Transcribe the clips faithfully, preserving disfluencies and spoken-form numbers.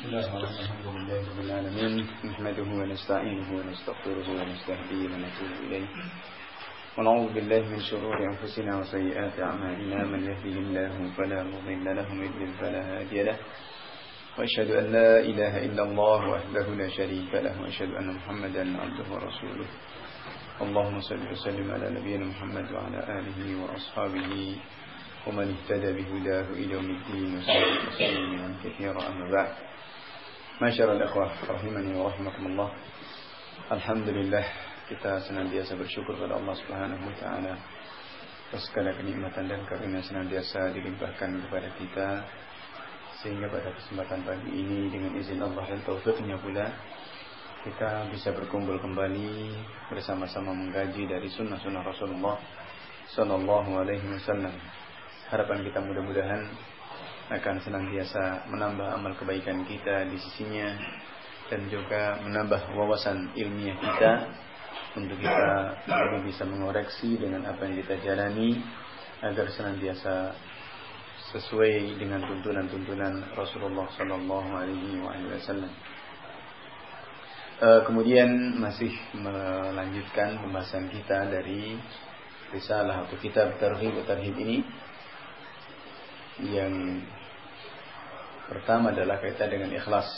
الله الحمد لله رب العالمين نحمده ونستعينه ونستغفره ونستهديه ونتوب إليه ونعوذ بالله من شرور أنفسنا وسيئات أعمالنا من يهده الله فلا مضل له ومن يضلل فلا هادي له وأشهد أن لا إله إلا الله وحده لا شريك له وأشهد أن محمدا عبده ورسوله اللهم صل وسلم على نبينا محمد وعلى آله وأصحابه ومن اهتدى بهداه إلى يوم الدين وسلم تسليما كثيرا أما بعد Masyarul ikhwah rahimani wa rahimakumullah. Alhamdulillah, kita senantiasa bersyukur kepada Allah Subhanahu wa taala atas segala kenikmatan dan karunia senantiasa dilimpahkan kepada kita, sehingga pada kesempatan pagi ini dengan izin Allah dan taufiknya pula kita bisa berkumpul kembali bersama-sama mengkaji dari sunnah-sunnah Rasulullah sallallahu alaihi wasallam. Harapan kita mudah-mudahan akan senantiasa menambah amal kebaikan kita di sisinya dan juga menambah wawasan ilmiah kita untuk kita lebih bisa mengoreksi dengan apa yang kita jalani agar senantiasa sesuai dengan tuntunan-tuntunan Rasulullah sallallahu alaihi wasallam. Kemudian masih melanjutkan pembahasan kita dari risalah atau kitab Targhib wa Tarhib ini, yang pertama adalah kaitan dengan ikhlas.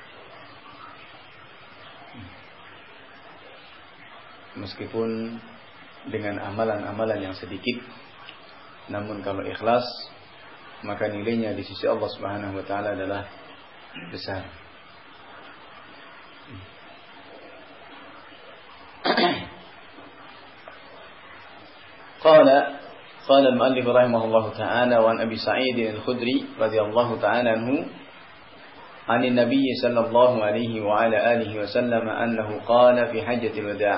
Meskipun dengan amalan-amalan yang sedikit, namun kalau ikhlas maka nilainya di sisi Allah Subhanahu wa taala adalah besar. Qala قال المؤلف رحمه الله تعالى وعن أبي سعيد الخدري رضي الله تعالى عنه عن النبي صلى الله عليه وعلى آله وسلم أنه قال في حجة الوداع.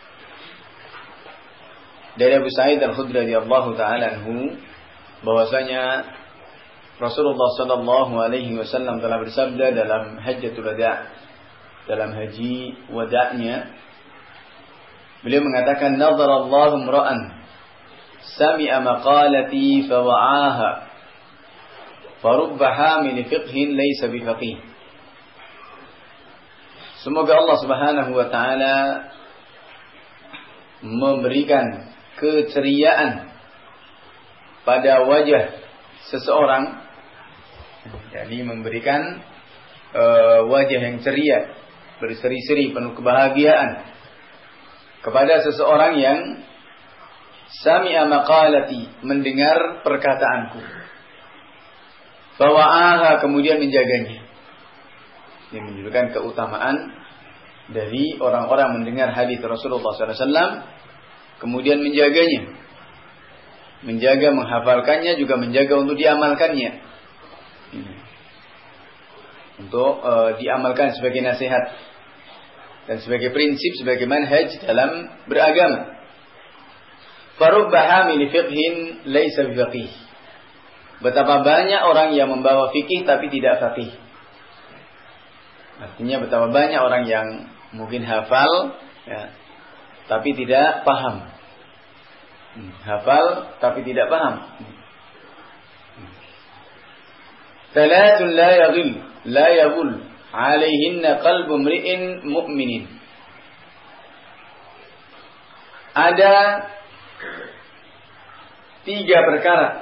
Dari Abu Sa'id Al-Khudri radhiyallahu ta'ala anhu bahwasanya Rasulullah sallallahu alaihi wasallam telah bersabda dalam Hajjatul Wada', dalam haji wada'nya, beliau mengatakan nadharallahu imra'an sami'a maqalati fawa'aha farubba hamil fiqhin laysa bifaqih. Semoga Allah Subhanahu wa taala memberikan keceriaan pada wajah seseorang, yakni memberikan uh, wajah yang ceria, berseri-seri, penuh kebahagiaan kepada seseorang yang sami'a maqalati, mendengar perkataanku, fawa'aha, kemudian menjaganya. Ini menunjukkan keutamaan dari orang-orang mendengar hadis Rasulullah sallallahu alaihi wasallam kemudian menjaganya, menjaga menghafalkannya, juga menjaga untuk diamalkannya, untuk uh, diamalkan sebagai nasihat dan sebagai prinsip, sebagai manhaj dalam beragama. Farubba hamil fiqhin laisa bifaqih. Betapa banyak orang yang membawa fikih tapi tidak faqih. Artinya betapa banyak orang yang mungkin hafal, ya, tapi tidak paham. Hafal tapi tidak paham. Thalathun la yaghil la yaghul alaihinna qalbu mri'in mu'minin. Ada tiga perkara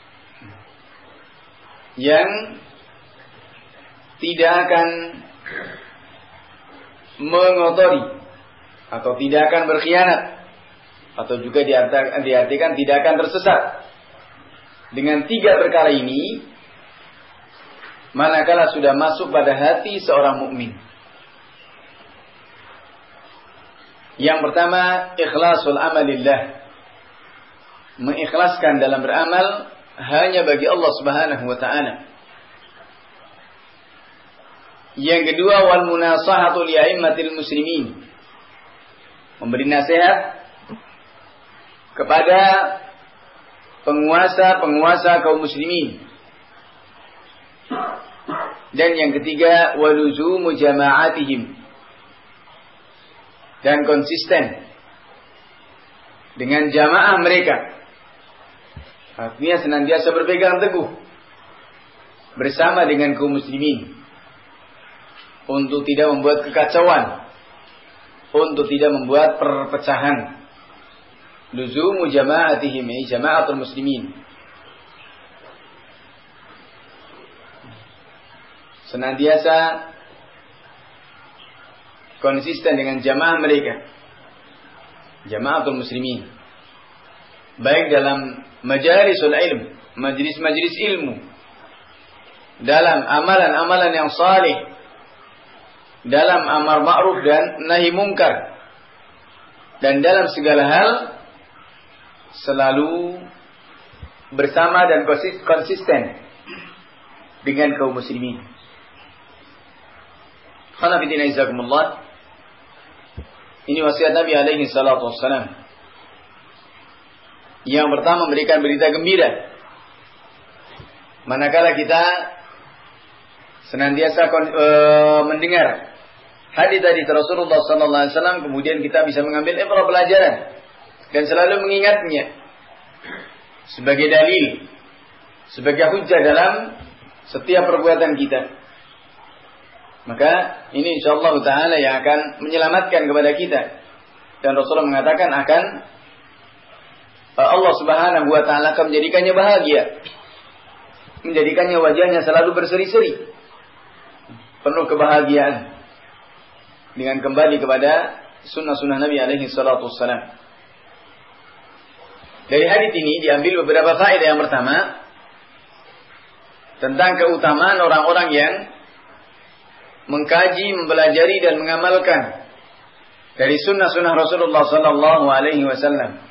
yang tidak akan mengotori atau tidak akan berkhianat, atau juga diartikan tidak akan tersesat. Dengan tiga perkara ini, manakala sudah masuk pada hati seorang mukmin. Yang pertama, ikhlasul amalillah, mengikhlaskan dalam beramal hanya bagi Allah Subhanahu wa taala. Yang kedua, wal munasahatu li a'immatil muslimin, memberi nasihat kepada penguasa-penguasa kaum muslimin. Dan yang ketiga, waluzumu jama'atihim, dan konsisten dengan jamaah mereka. Artinya senantiasa berpegang teguh bersama dengan kaum muslimin. untuk tidak membuat kekacauan, untuk tidak membuat perpecahan. Luzumu jama'atihim, jama'atul muslimin. Senantiasa konsisten dengan jamaah mereka, jama'atul muslimin, baik dalam majalisul ilm, majlis-majlis ilmu, dalam amalan-amalan yang salih, dalam amar ma'ruf dan nahi mungkar, dan dalam segala hal selalu bersama dan konsisten dengan kaum muslimin. Khana bidina izakumullah. Ini wasiat Nabi alaihi salatu wassalam. Yang pertama, memberikan berita gembira. Manakala kita senantiasa uh, mendengar hadis dari Rasulullah sallallahu alaihi wasallam, kemudian kita bisa mengambil ibrah pelajaran dan selalu mengingatnya sebagai dalil, sebagai hujjah dalam setiap perbuatan kita. Maka ini insyaallah taala yang akan menyelamatkan kepada kita. Dan Rasulullah mengatakan akan Allah Subhanahu wa taala akan menjadikannya bahagia, menjadikannya wajahnya selalu berseri-seri, penuh kebahagiaan dengan kembali kepada sunnah-sunnah Nabi alaihi salatu wassalam. Dari hadis ini diambil beberapa faedah. Yang pertama, tentang keutamaan orang-orang yang mengkaji, mempelajari dan mengamalkan dari sunnah-sunnah Rasulullah sallallahu alaihi wasallam.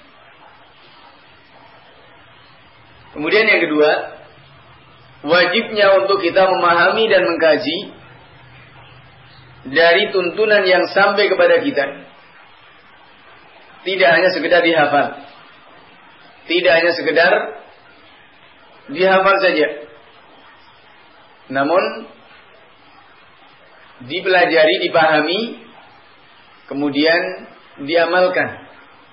Kemudian yang kedua, wajibnya untuk kita memahami dan mengkaji dari tuntunan yang sampai kepada kita. Tidak hanya sekedar dihafal, tidak hanya sekedar dihafal saja, namun dipelajari, dipahami, kemudian diamalkan.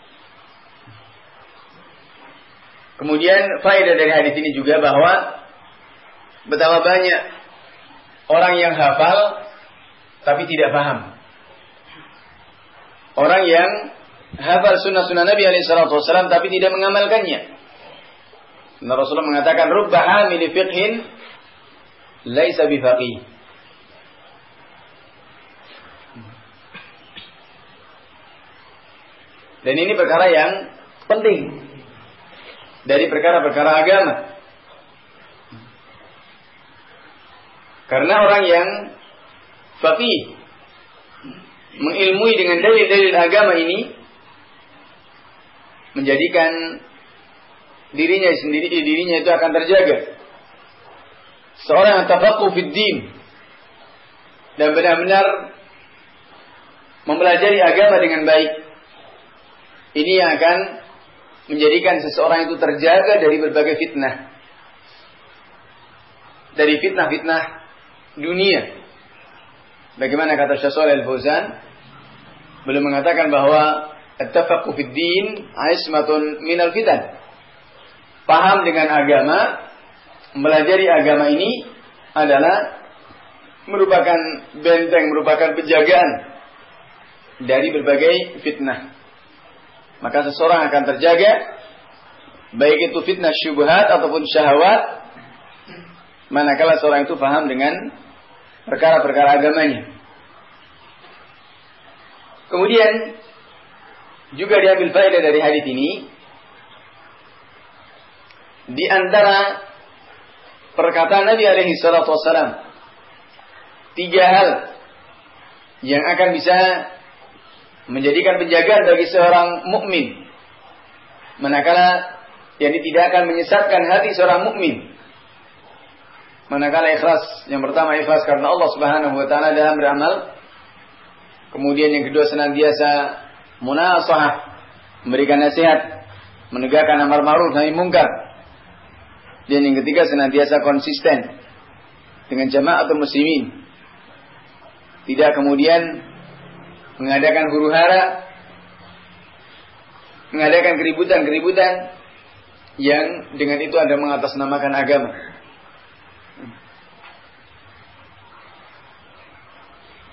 Kemudian faedah dari hadis ini juga bahwa betapa banyak orang yang hafal tapi tidak paham. Orang yang hafal sunnah-sunnah Nabi alaihi salatu wasallam tapi tidak mengamalkannya. Nah, Rasulullah mengatakan rubba hamili fiqhin laisa bifaqih. Dan ini perkara yang penting dari perkara-perkara agama. Karena orang yang faqih, mengilmui dengan dalil-dalil agama ini, menjadikan dirinya sendiri, dirinya itu akan terjaga. Seorang yang tafaqquh fid din dan benar-benar mempelajari agama dengan baik, ini yang akan menjadikan seseorang itu terjaga dari berbagai fitnah. Dari fitnah-fitnah dunia. Bagaimana kata Syekh Shalih Al-Fauzan, beliau mengatakan bahwa at-tafaqquh fid din ismatun minal fitan. Paham dengan agama, mempelajari agama ini adalah merupakan benteng, merupakan penjagaan dari berbagai fitnah. Maka seseorang akan terjaga, baik itu fitnah syubhat ataupun syahwat, manakala seorang itu paham dengan perkara-perkara agamanya. Kemudian juga diambil faedah dari hadis ini, di antara perkataan Nabi alaihi salatu wassalam, tiga hal yang akan bisa menjadikan penjagaan bagi seorang mukmin, manakala yang tidak akan menyesatkan hati seorang mukmin. Manakala ikhlas, yang pertama ikhlas karena Allah Subhanahu wa taala dalam beramal. Kemudian yang kedua senantiasa munasahah, memberikan nasihat, menegakkan amar ma'ruf nahi mungkar. Dan yang ketiga senantiasa konsisten dengan jama'atul muslimin. Tidak kemudian mengadakan huru-hara, mengadakan keributan-keributan yang dengan itu Anda mengatasnamakan agama.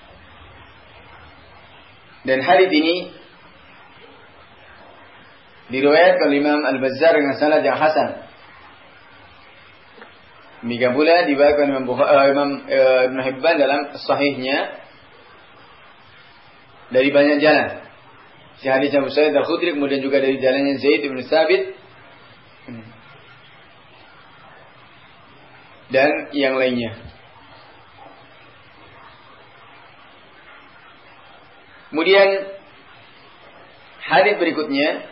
Dan hadits ini diriwayatkan oleh Imam Al-Bazzar dengan sanad yang hasan. Demikian pula diriwayatkan Imam Bukhari, Imam uh, Ibn Hibban dalam sahihnya dari banyak jalan. Si hadis Abu Sa'id Al-Khudri, kemudian juga dari jalannya Zaid bin Tsabit dan yang lainnya. Kemudian hadis berikutnya,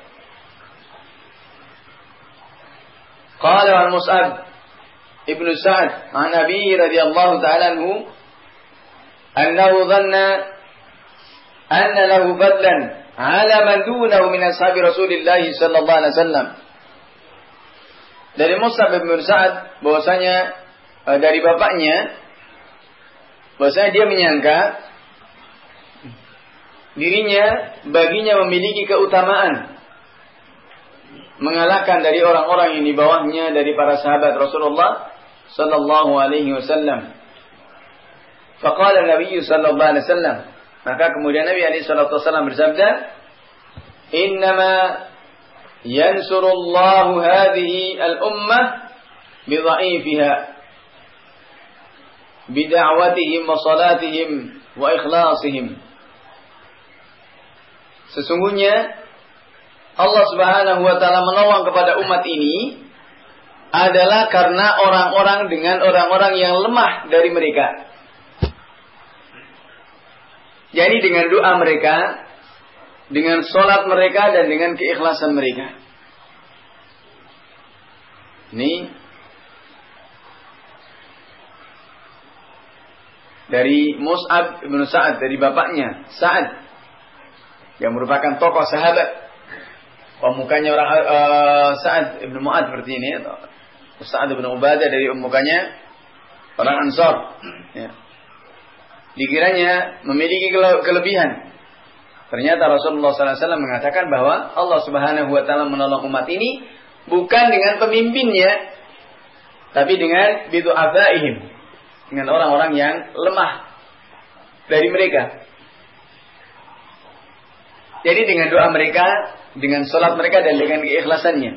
qala an Mus'ab ibn Sa'ad an Abi radhiyallahu ta'ala anhu annahu dhanna anna lahu fadlan ala man dunahu min ashabi Rasulillah sallallahu alaihi wasallam. Dari Mus'ab ibn Sa'ad bahwasanya dari bapaknya bahwasanya dia menyangka dirinya baginya memiliki keutamaan mengalahkan dari orang-orang yang di bawahnya dari para sahabat Rasulullah sallallahu alaihi wasallam. Faqala Nabi sallallahu alaihi wasallam, maka kemudian Nabi alaihi salatu wasallam bersabda, "Innama yansurullahu hadhihi al-ummah bi dha'ifiha bi da'watihim wa salatihim wa ikhlasihim." Sesungguhnya Allah Subhanahu wa taala menolong kepada umat ini adalah karena orang-orang dengan orang-orang yang lemah dari mereka. Jadi dengan doa mereka, dengan salat mereka dan dengan keikhlasan mereka. Ini dari Mus'ab bin Sa'ad, dari bapaknya Sa'ad, yang merupakan tokoh sahabat. Pemukanya orang uh, Sa'ad bin Mu'ad seperti ini, atau Sa'ad bin Ubadah dari pemukanya orang Ansar. Ya. Dikiranya memiliki kelebihan. Ternyata Rasulullah sallallahu alaihi wasallam mengatakan bahwa Allah Subhanahu wa taala menolong umat ini bukan dengan pemimpinnya, tapi dengan bidu'afaihim, dengan orang-orang yang lemah dari mereka. Jadi dengan doa mereka, dengan salat mereka dan dengan keikhlasannya.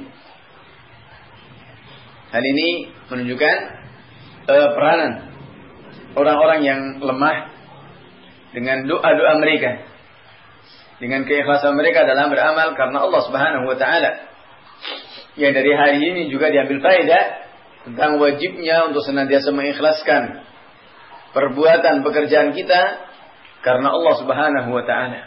Hal ini menunjukkan uh, peranan orang-orang yang lemah dengan doa-doa mereka, dengan keikhlasan mereka dalam beramal karena Allah Subhanahu wa taala. Yang dari hari ini juga diambil faedah tentang wajibnya untuk senantiasa mengikhlaskan perbuatan pekerjaan kita karena Allah Subhanahu wa taala.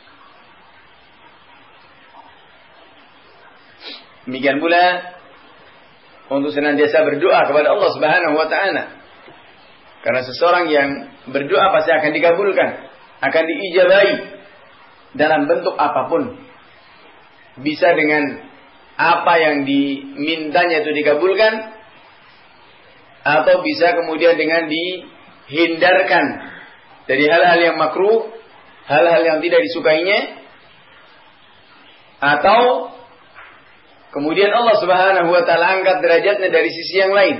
Demikian pula untuk senantiasa berdoa kepada Allah Subhanahu wa taala. Karena seseorang yang berdoa pasti akan dikabulkan, akan diijabahi dalam bentuk apapun. Bisa dengan apa yang dimintanya itu dikabulkan, atau bisa kemudian dengan dihindarkan dari hal-hal yang makruh, hal-hal yang tidak disukainya, atau kemudian Allah Subhanahu wa taala angkat derajatnya dari sisi yang lain.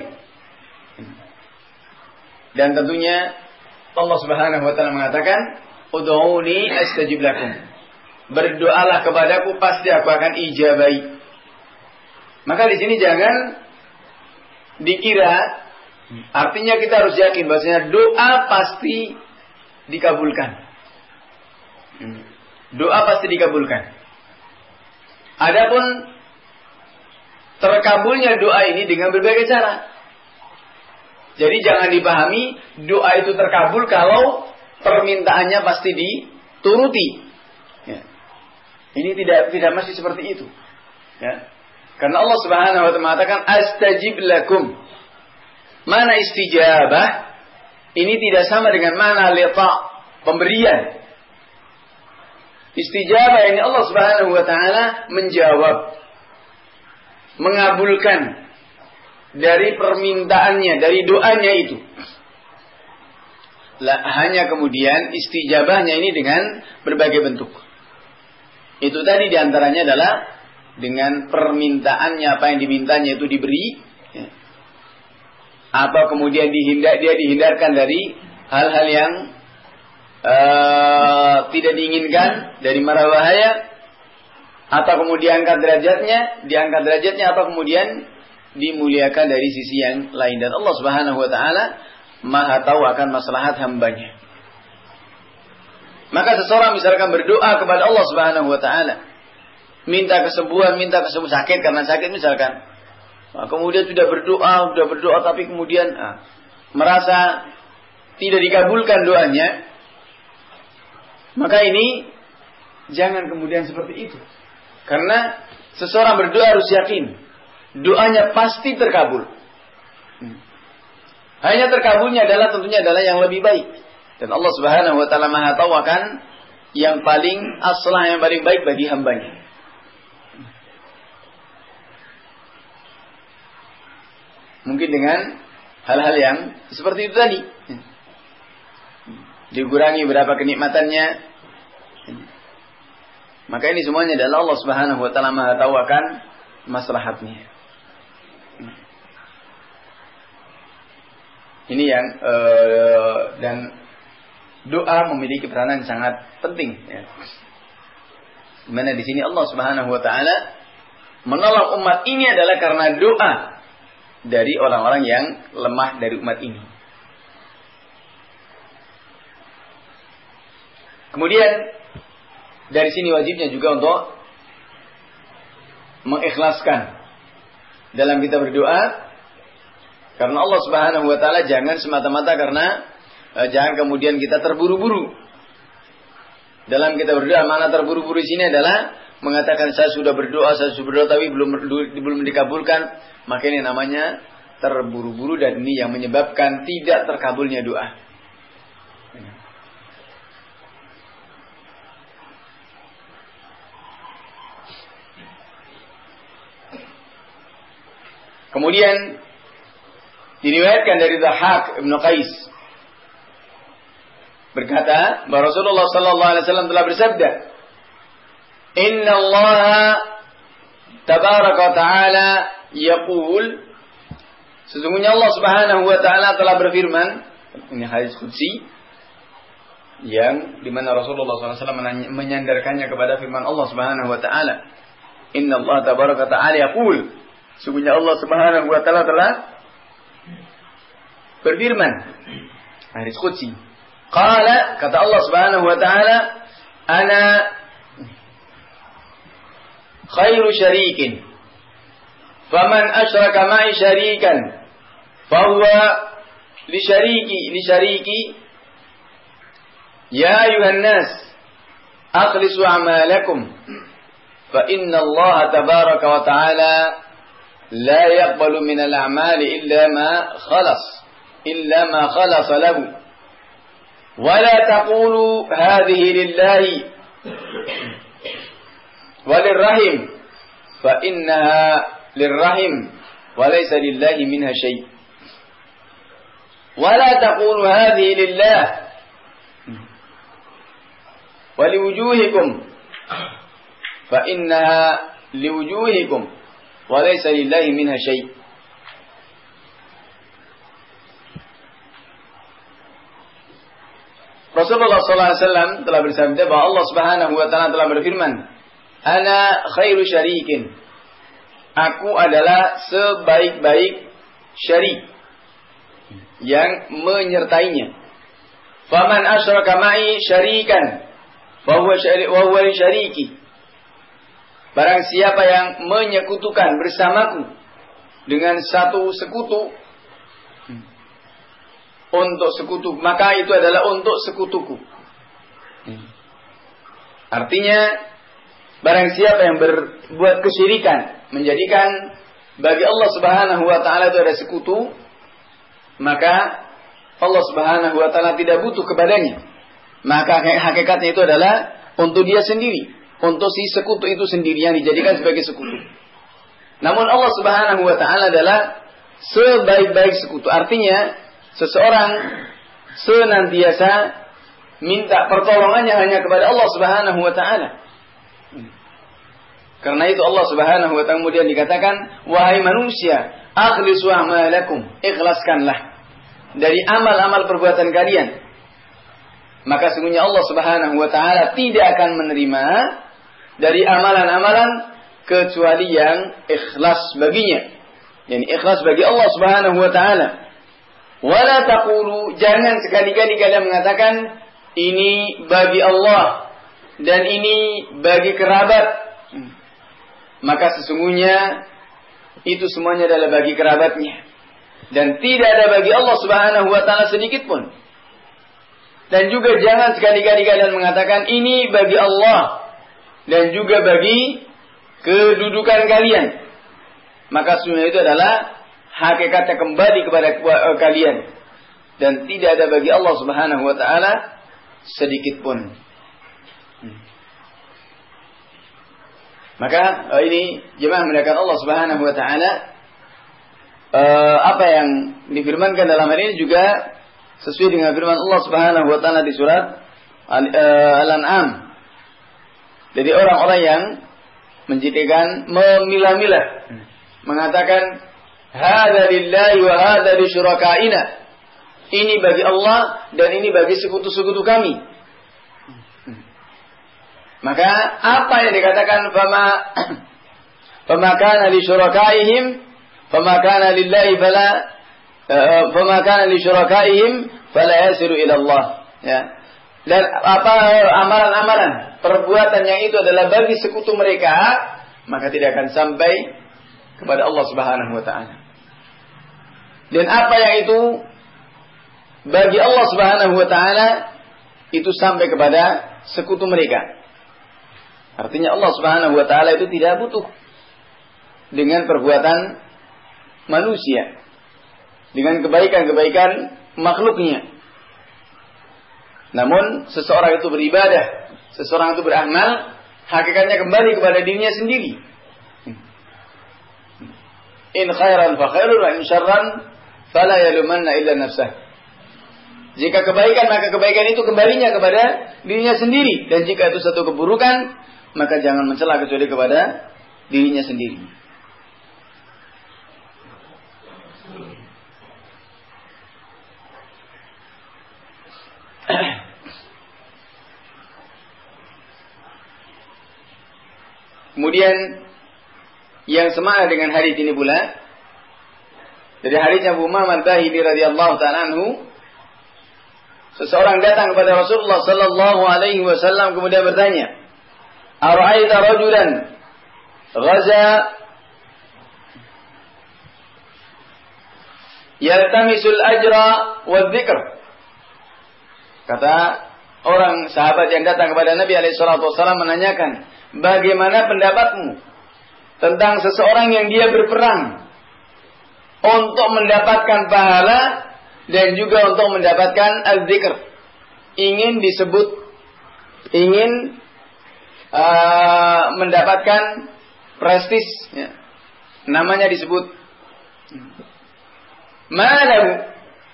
Dan tentunya Allah Subhanahu wa taala mengatakan, "Ud'uni astajib lakum." Berdoalah kepadaku, pasti aku akan ijabahi. Maka di sini jangan dikira, artinya kita harus yakin bahwasanya doa pasti dikabulkan. Doa pasti dikabulkan. Adapun terkabulnya doa ini dengan berbagai cara. Jadi jangan dipahami doa itu terkabul kalau permintaannya pasti dituruti. Ya. Ini tidak tidak mesti seperti itu. Ya. Karena Allah Subhanahu wa taala mengatakan astajib lakum. Mana istijabah ini tidak sama dengan mana liqa, pemberian. Istijabah ini Allah Subhanahu wa taala menjawab, mengabulkan dari permintaannya, dari doanya itu. Lah, hanya kemudian istijabahnya ini dengan berbagai bentuk. Itu tadi diantaranya adalah dengan permintaannya, apa yang dimintanya itu diberi, ya. Atau kemudian dihindar, dia dihindarkan dari hal-hal yang uh, tidak diinginkan dari mara bahaya, atau kemudian angkat derajatnya, diangkat derajatnya, atau kemudian dimuliakan dari sisi yang lain. Dan Allah Subhanahu wa taala Maha tahu akan maslahat hambanya. Maka seseorang misalkan berdoa kepada Allah Subhanahu wa taala, minta kesembuhan, minta kesembuhan, sakit karena sakit misalkan. Nah, kemudian sudah berdoa, sudah berdoa tapi kemudian ah, merasa tidak dikabulkan doanya. Maka ini jangan kemudian seperti itu. Karena seseorang berdoa harus yakin doanya pasti terkabul. Hanya terkabulnya adalah tentunya adalah yang lebih baik. Dan Allah Subhanahu wa taala Maha tahu akan yang paling aslah, yang paling baik bagi hambanya. Mungkin dengan hal-hal yang seperti itu tadi. Dikurangi berapa kenikmatannya. Maka ini semuanya adalah Allah Subhanahu wa taala Maha tahu akan maslahatnya. Ini yang uh, dan doa memiliki peranan sangat penting. Ya. Dimana di sini Allah Subhanahu wa taala menolong umat ini adalah karena doa dari orang-orang yang lemah dari umat ini. Kemudian dari sini wajibnya juga untuk mengikhlaskan dalam kita berdoa, karena Allah Subhanahu wa taala jangan semata-mata karena eh, jangan kemudian kita terburu-buru dalam kita berdoa. Mana terburu-buru di sini adalah mengatakan saya sudah berdoa, saya sudah berdoa tapi belum belum dikabulkan, maka ini namanya terburu-buru dan ini yang menyebabkan tidak terkabulnya doa. Kemudian diriwayatkan dari Dhahak Ibn Qais berkata bahwa Rasulullah sallallahu alaihi wasallam telah bersabda, "Inna Allah tabaraka wa ta'ala yaqul," sesungguhnya Allah Subhanahu wa taala telah berfirman, ini hadis qudsi yang dimana Rasulullah sallallahu alaihi wasallam menyandarkannya kepada firman Allah Subhanahu wa taala, "Inna Allah tabaraka wa ta'ala yaqul," sesungguhnya Allah Subhanahu wa taala telah berfirman, hadis qudsi. Qala, kata Allah Subhanahu wa taala, "Ana khairu syarikin. Faman asyraka ma'i syarikan, fahuwa li syariki li syariki. Ya ayuhan nas, akhlisu a'malakum, fa inna Allah tabaraka wa ta'ala la yaqbalu min al-a'mali illa ma khalas, illa ma khalas lahu. ولا تقولوا هذه لله وللرحم فإنها للرحم وليس لله منها شيء. ولا تقولوا هذه لله ولوجوهكم فإنها لوجوهكم وليس لله منها شيء." Rasulullah sallallahu alaihi wasallam telah bersabda bahwa Allah Subhanahu wa taala telah berfirman, "Ana khairu syarikin." Aku adalah sebaik-baik syarik yang menyertainya. Faman asyraka ma'i syarikan fa huwa syariki. Barang siapa yang menyekutukan bersamaku dengan satu sekutu, untuk sekutu, maka itu adalah untuk sekutuku. Artinya, barang siapa yang berbuat kesyirikan, menjadikan bagi Allah Subhanahu wa taala itu ada sekutu, maka Allah Subhanahu wa taala tidak butuh kepadanya. Maka hakikatnya itu adalah untuk dia sendiri, untuk si sekutu itu sendiri yang dijadikan sebagai sekutu. Namun Allah Subhanahu wa taala adalah sebaik-baik sekutu. Artinya, seseorang senantiasa minta pertolongannya hanya kepada Allah Subhanahu wa taala. Karena itu Allah Subhanahu wa taala kemudian dikatakan, "Wahai manusia, akhlisu a'malakum." Ikhlaskanlah dari amal-amal perbuatan kalian. maka sesungguhnya Allah Subhanahu wa taala tidak akan menerima dari amalan-amalan kecuali yang ikhlas baginya. Yani ikhlas bagi Allah Subhanahu wa taala. Wala taqulu, jangan sekali-kali kalian mengatakan ini bagi Allah dan ini bagi kerabat. Maka sesungguhnya itu semuanya adalah bagi kerabatnya. Dan tidak ada bagi Allah Subhanahu wa taala sedikit pun. Dan juga jangan sekali-kali kalian mengatakan ini bagi Allah dan juga bagi kedudukan kalian. Maka sesungguhnya itu adalah hakikatnya kembali kepada kalian. Dan tidak ada bagi Allah Subhanahu wa taala sedikit pun. Hmm. Maka ini jemaah mendekat Allah Subhanahu wa taala, uh, apa yang difirmankan dalam hal ini juga sesuai dengan firman Allah Subhanahu wa taala di surat Al-An'am. Jadi orang-orang yang menjadikan memilah-milah, mengatakan hadza lillahi wa hadza li syurakaina. Ini bagi Allah dan ini bagi sekutu-sekutu kami. Maka apa yang dikatakan fama fama kana li syurakaihim fama kana lillahi fala fama kana li syurakaihim fala yasiru ila Allah, ya. Dan apa amalan-amalan perbuatan yang itu adalah bagi sekutu mereka, maka tidak akan sampai kepada Allah Subhanahu wa taala. Dan apa yang itu bagi Allah Subhanahu wa taala itu sampai kepada sekutu mereka. Artinya Allah Subhanahu wa taala itu tidak butuh dengan perbuatan manusia, dengan kebaikan-kebaikan makhluknya. Namun seseorang itu beribadah, seseorang itu beramal, hakikatnya kembali kepada dirinya sendiri. In khairan fa khairun wa in syarran fala yalumanna illa nafsah. Jika kebaikan, maka kebaikan itu kembalinya kepada dirinya sendiri. Dan jika itu satu keburukan, maka jangan mencela kecuali kepada dirinya sendiri. Kemudian yang semakna dengan hadis ini pula, dari hadis Abu Umamah Al-Bahili radhiyallahu ta'ala anhu, seseorang datang kepada Rasulullah sallallahu alaihi wasallam kemudian bertanya, "Ara'aita rajulan ghaza yaltamisul ajra wa dzikr?" Kata orang sahabat yang datang kepada Nabi alaihi salatu wasallam menanyakan, "Bagaimana pendapatmu tentang seseorang yang dia berperang untuk mendapatkan pahala dan juga untuk mendapatkan az-zikr, ingin disebut, ingin uh, mendapatkan prestis, ya. Namanya disebut. Malahu,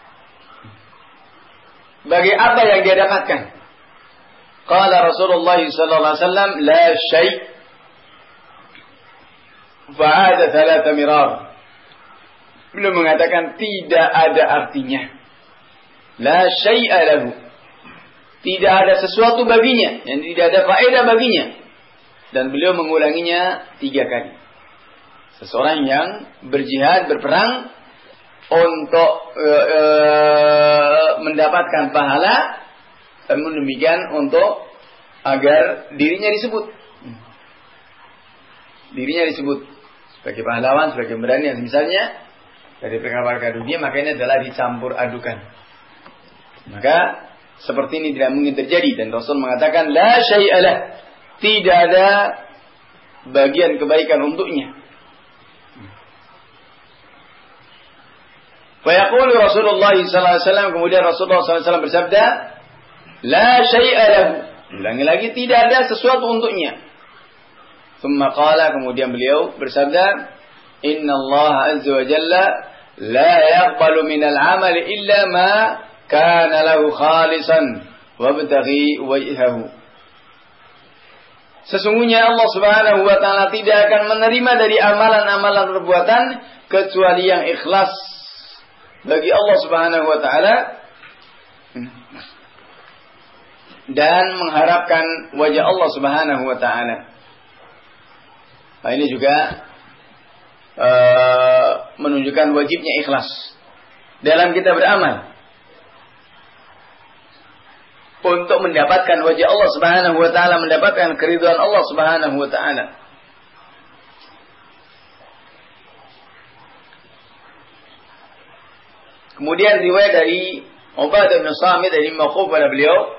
bagi apa yang dia dapatkan? Qala Rasulullah sallallahu alaihi wasallam, la syai'. Fa'ada thalatha mirar. Beliau mengatakan tidak ada artinya. La syai'a lahu. Tidak ada sesuatu baginya, yang tidak ada faedah baginya. Dan beliau mengulanginya tiga kali. Seseorang yang berjihad, berperang untuk e, e, mendapatkan pahala, namun demikian untuk agar dirinya disebut. Dirinya disebut sebagai pahlawan, sebagai berani, yang misalnya dari perkara-perkara dunia, maka ini adalah dicampur adukan. Maka seperti ini tidak mungkin terjadi. Dan Rasul mengatakan la syai'alah, tidak ada bagian kebaikan untuknya. Fa yaqulu Rasulullah sallallahu alaihi wasallam, kemudian Rasulullah sallallahu alaihi wasallam bersabda, la syai'alahu, ulangi lagi, tidak ada sesuatu untuknya. Thumma qala, kemudian beliau bersabda, Inna Allah azza wa jalla la yaqbalu minal amali illa ma kana lahu khalisan wabtaghi wajhahu. Sesungguhnya Allah Subhanahu wa taala tidak akan menerima dari amalan-amalan perbuatan kecuali yang ikhlas bagi Allah Subhanahu wa taala dan mengharapkan wajah Allah Subhanahu wa taala. Nah, ini juga uh, menunjukkan wajibnya ikhlas dalam kita beramal untuk mendapatkan wajah Allah Subhanahu wa taala, mendapatkan keridhaan Allah Subhanahu wa taala. Kemudian riwayat dari Ubadah bin Samit dari mauquf pada beliau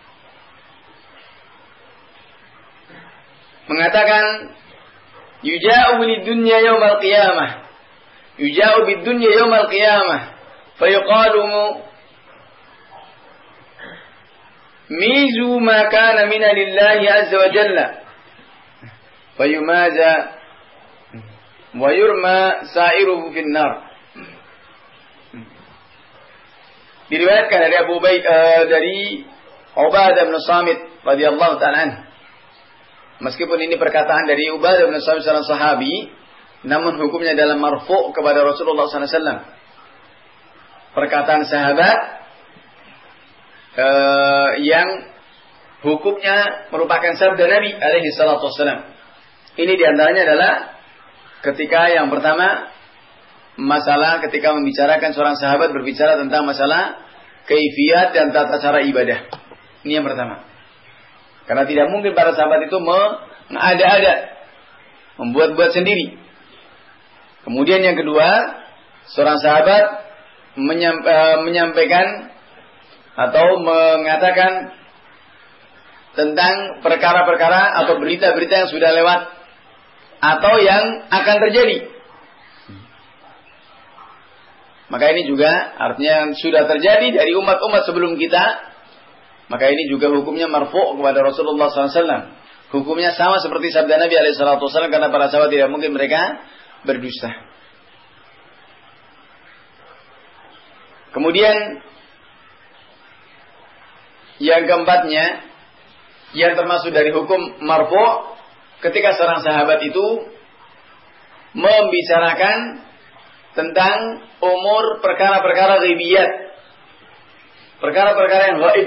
mengatakan, yuja'u lid dunya yaumal qiyamah, yuja'u bid dunya yaumal qiyamah, fayuqalu mizu ma kana min lillahi azza wa jalla, fayumaza wa yurma sa'iruhu fin nar. Diriwayatkan dari Abu Baid uh, dari Ubadah bin Samit radhiyallahu ta'ala anhu. Meskipun ini perkataan dari Ubadah bin Samit seorang sahabi, namun hukumnya dalam marfu' kepada Rasulullah sallallahu alaihi wasallam. Perkataan sahabat uh, yang hukumnya merupakan sabda Nabi alaihi salatu wasallam. Ini diantaranya adalah ketika yang pertama, masalah ketika membicarakan seorang sahabat berbicara tentang masalah kaifiyat dan tata cara ibadah. Ini yang pertama. Karena tidak mungkin para sahabat itu mengada-ada, membuat-buat sendiri. Kemudian yang kedua, seorang sahabat menyampaikan atau mengatakan tentang perkara-perkara atau berita-berita yang sudah lewat atau yang akan terjadi. Maka ini juga artinya yang sudah terjadi dari umat-umat sebelum kita. Maka ini juga hukumnya marfu' kepada Rasulullah sallallahu alaihi wasallam. Hukumnya sama seperti sabda Nabi alaihi salatu wasallam, karena para sahabat tidak mungkin mereka berdusta. Kemudian yang keempatnya, yang termasuk dari hukum marfu', ketika seorang sahabat itu membicarakan tentang umur perkara-perkara ghaibiyat, perkara-perkara yang gaib.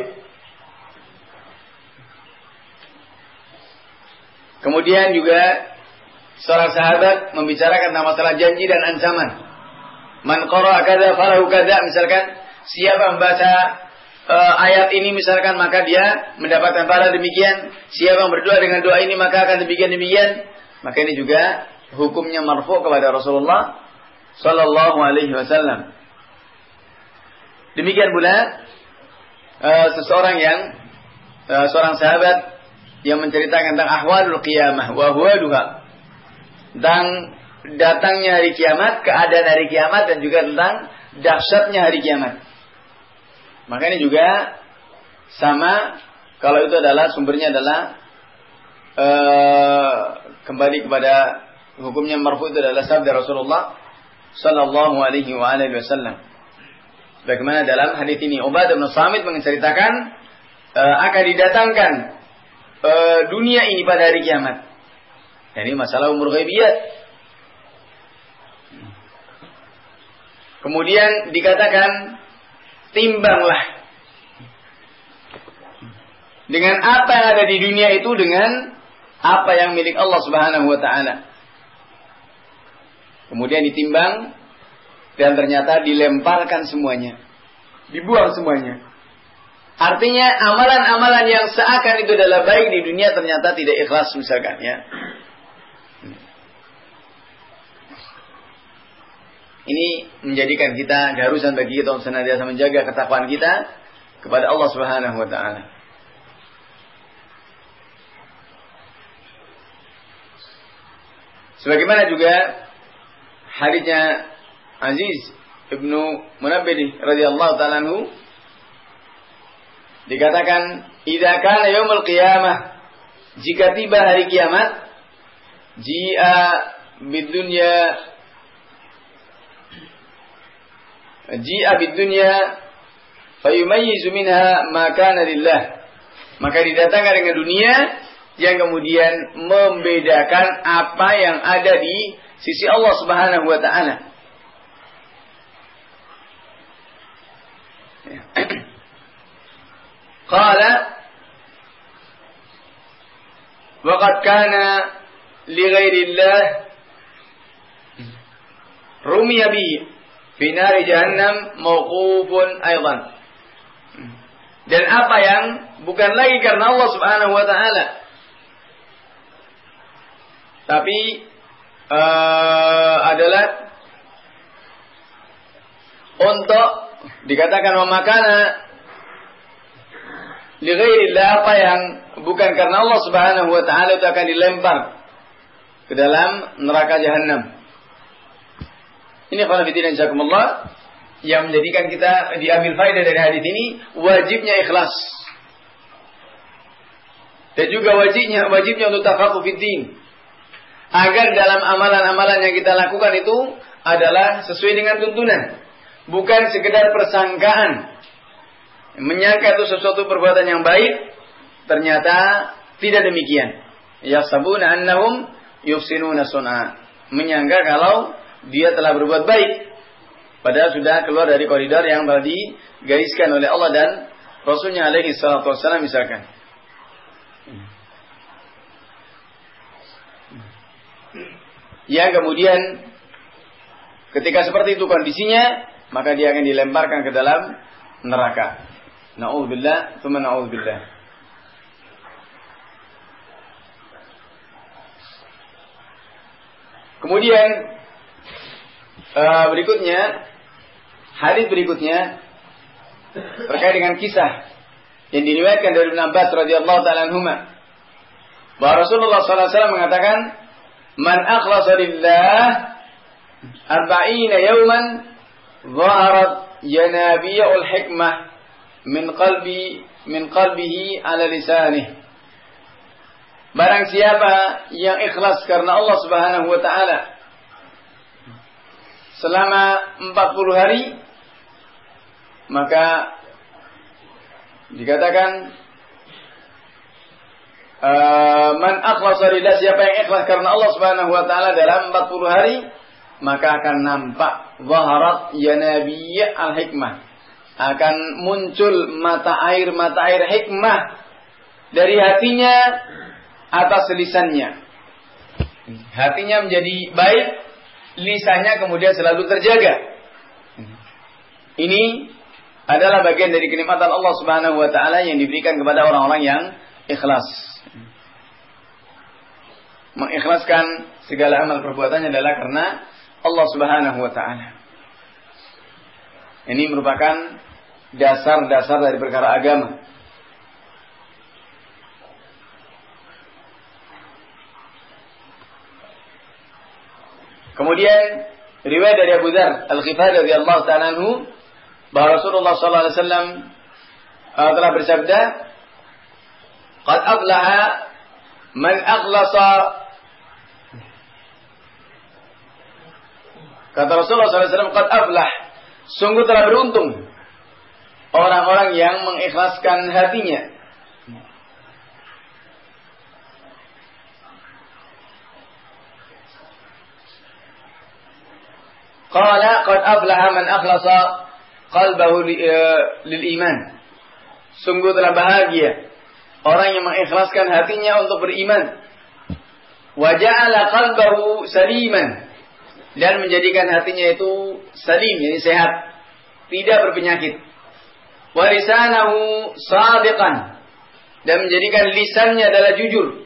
Kemudian juga seorang sahabat membicarakan tentang masalah janji dan ancaman. Man qara'a kadza falahu kadza, misalkan siapa membaca uh, ayat ini misalkan maka dia mendapatkan pahala demikian, siapa yang berdoa dengan doa ini maka akan demikian demikian. Maka ini juga hukumnya marfu' kepada Rasulullah sallallahu alaihi wasallam. Demikian pula uh, seseorang yang uh, seorang sahabat yang menceritakan tentang ahwalul qiyamah wa huwaduha, tentang datangnya hari kiamat, keadaan hari kiamat, dan juga tentang dahsyatnya hari kiamat. Maka ini juga sama, kalau itu adalah sumbernya adalah uh, kembali kepada hukumnya marfu' itu adalah sabda Rasulullah sallallahu alaihi wa alihi wasallam. Bagaimana dalam hadis ini Ubadah bin Samit menceritakan uh, akan didatangkan uh, dunia ini pada hari kiamat. Ini masalah umur ghaibiyat. Kemudian dikatakan timbanglah dengan apa yang ada di dunia itu dengan apa yang milik Allah Subhanahu wa taala. Kemudian ditimbang dan ternyata dilemparkan semuanya, dibuang semuanya. Artinya amalan-amalan yang seakan itu adalah baik di dunia ternyata tidak ikhlas misalkan ya. Ini menjadikan kita keharusan bagi kita untuk senantiasa menjaga ketakwaan kita kepada Allah Subhanahu wa taala. Sebagaimana juga hadisnya Aziz Ibnu Munabbih radhiyallahu ta'ala anhu dikatakan, "Idza kana yaumul qiyamah," jika tiba hari kiamat, "Ji'a bidunya Ji'a bidunya fayumayyizu minha ma kana lillah." Maka didatangkan dengan dunia yang kemudian membedakan apa yang ada di sisi Allah Subhanahu wa taala. Qala wa qad kana li ghairillah rumiya bihi fi nari jahannam mawqufun aidan. Dan apa yang bukan lagi karena Allah Subhanahu wa taala, tapi uh, adalah untuk dikatakan memakana li ghairillah, apa yang bukan karena Allah Subhanahu wa taala itu akan dilempar ke dalam neraka jahanam. Ini khana fillah jazakumullah yang menjadikan kita diambil faedah dari hadis ini, wajibnya ikhlas. Dan juga wajibnya wajibnya untuk tafaqquh fid din. Agar dalam amalan-amalan yang kita lakukan itu adalah sesuai dengan tuntunan, bukan sekedar persangkaan. Menyangka itu sesuatu perbuatan yang baik, ternyata tidak demikian. Yahsabuna annahum yuhsinuna sun'a. Menyangka kalau dia telah berbuat baik, padahal sudah keluar dari koridor yang telah digariskan oleh Allah dan Rasulnya alaihi salatu wassalam misalkan. Yang kemudian ketika seperti itu kondisinya, maka dia akan dilemparkan ke dalam neraka. Na'udzubillah, tsumma na'udzubillah. Kemudian uh, berikutnya, hadis berikutnya terkait dengan kisah yang diriwayatkan dari Ibnu Abbas radhiyallahu ta'ala anhuma, bahwa Rasulullah sallallahu alaihi wasallam mengatakan, "Man akhlasa lillah arba'ina yawman dhaharat yanabi'ul hikmah min qalbi min qalbihi ala lisanih." Barang siapa yang ikhlas karena Allah Subhanahu wa taala selama empat puluh hari, maka dikatakan uh, man akhlasa lillah, siapa yang ikhlas karena Allah Subhanahu wa taala dalam empat puluh hari, maka akan nampak zaharat yanabi' al-hikmah, akan muncul mata air-mata air hikmah dari hatinya atas lisannya. Hatinya menjadi baik, lisannya kemudian selalu terjaga. Ini adalah bagian dari kenikmatan Allah Subhanahu wa taala yang diberikan kepada orang-orang yang ikhlas. Mengikhlaskan segala amal perbuatannya adalah karena Allah Subhanahu wa taala. Ini merupakan dasar-dasar dari perkara agama. Kemudian riwayat dari Abu Dzar Al-Ghifari radhiyallahu ta'ala anhu, bahwa Rasulullah sallallahu alaihi wasallam uh, telah bersabda, "Qad aflaha man akhlasa." Kata Rasulullah sallallahu alaihi wasallam, "Qad aflah." Sungguh telah beruntung orang-orang yang mengikhlaskan hatinya. Qala qad aflaha man akhlasa qalbahu lil iman. Sungguh telah bahagia orang yang mengikhlaskan hatinya untuk beriman. Wa ja'ala qalbahu saliman, dan menjadikan hatinya itu salim, yakni sehat, tidak berpenyakit. Wa lisanahu shadiqan, dan menjadikan lisannya adalah jujur.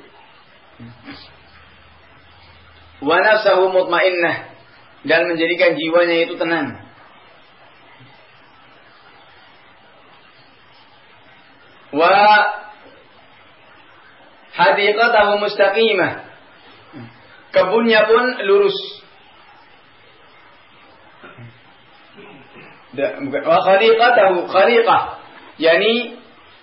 Wa nafsuhu mutmainnah, dan menjadikan jiwanya itu tenang. Wa hadiqatahu mustaqimah, kebunnya pun lurus. Wa khaliqatahu khaliqah, yakni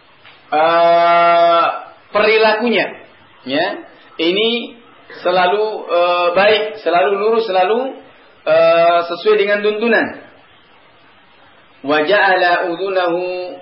uh, perilakunya, ya, ini selalu uh, baik, selalu lurus, selalu Uh, sesuai dengan tuntunan. Wa ja'ala udhunahu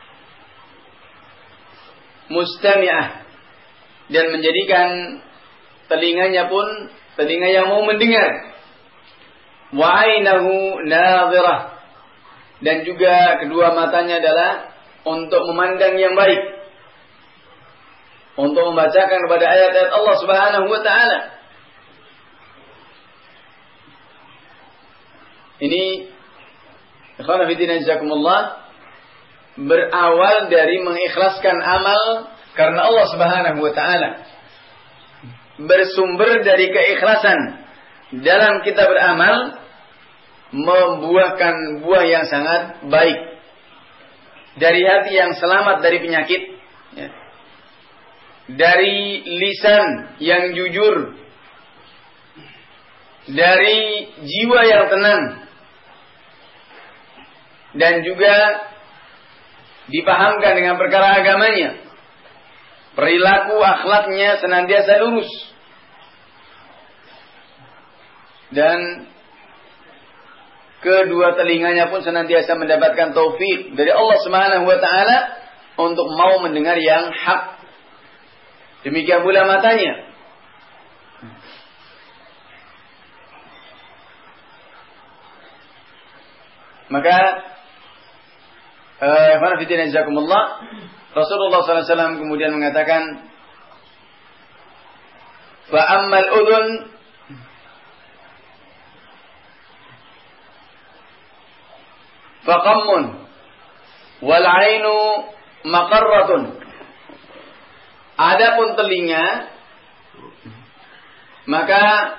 mustami'ah, dan menjadikan telinganya pun telinga yang mau mendengar. Wa 'ainahu nadhirah, dan juga kedua matanya adalah untuk memandang yang baik. untuk membacakan kepada ayat-ayat Allah Subhanahu wa taala. Ini ikhwan fillah jazakumullah berawal dari mengikhlaskan amal karena Allah Subhanahu wa taala. Bersumber dari keikhlasan dalam kita beramal membuahkan buah yang sangat baik. Dari hati yang selamat dari penyakit, ya. Dari lisan yang jujur, dari jiwa yang tenang, dan juga dipahamkan dengan perkara agamanya. Perilaku akhlaknya senantiasa lurus. Dan kedua telinganya pun senantiasa mendapatkan taufik dari Allah Subhanahu wa taala untuk mau mendengar yang hak. Demikian pula matanya. Maka eh wa fitina jazakumullah, Rasulullah sallallahu alaihi wasallam kemudian mengatakan, fa ammal udhun faqammun wal ainu maqarratun. Adapun telinga, maka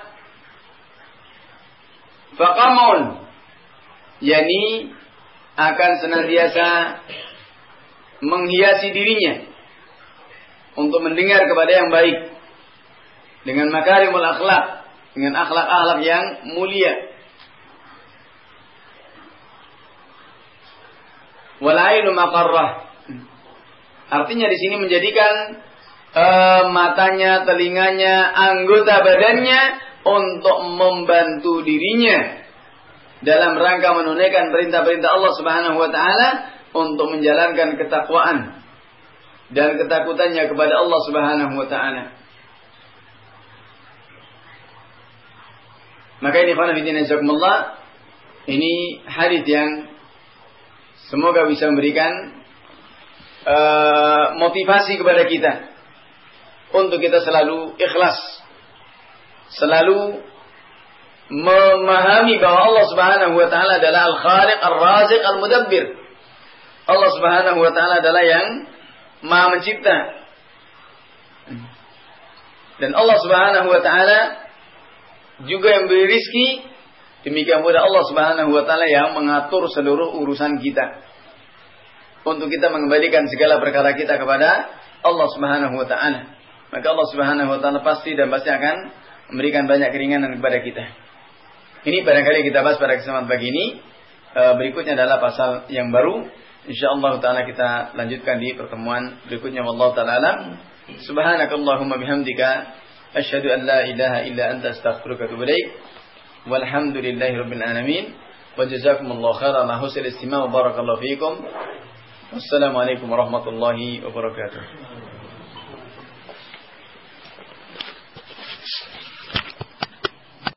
faqammun, yakni akan senantiasa menghiasi dirinya untuk mendengar kepada yang baik dengan makarimul akhlak, dengan akhlak-akhlak yang mulia. Wal ainu maqarrah, artinya di sini menjadikan uh, matanya, telinganya, anggota badannya untuk membantu dirinya dalam rangka menunaikan perintah-perintah Allah Subhanahu wa taala untuk menjalankan ketakwaan dan ketakutannya kepada Allah Subhanahu wa taala. Maka ini khana fillah jazakumullah, ini hadis yang semoga bisa memberikan uh, motivasi kepada kita untuk kita selalu ikhlas, selalu memahami bahwa Allah Subhanahu wa taala adalah Al-Khaliq, Ar-Raziq, Al-Mudabbir. Allah Subhanahu wa taala adalah yang Maha Mencipta. Dan Allah Subhanahu wa taala juga yang beri rizki. Demikian pula Allah Subhanahu wa taala yang mengatur seluruh urusan kita. Untuk kita mengembalikan segala perkara kita kepada Allah Subhanahu wa taala. Maka Allah Subhanahu wa taala pasti dan pasti akan memberikan banyak keringanan kepada kita. Ini barangkali kita bahas pada kesempatan pagi ini. Berikutnya adalah pasal yang baru. InsyaAllah ta'ala kita lanjutkan di pertemuan berikutnya. Wallahu ta'ala alam. Subhanakallahumma bihamdika asyhadu an la ilaha illa anta astaghfiruka wa atubu ilaik. Walhamdulillahi rabbil alamin. Wa jazakumullahu khairan ala husnil istima' wa barakallahu fiikum. Wassalamualaikum warahmatullahi wabarakatuh.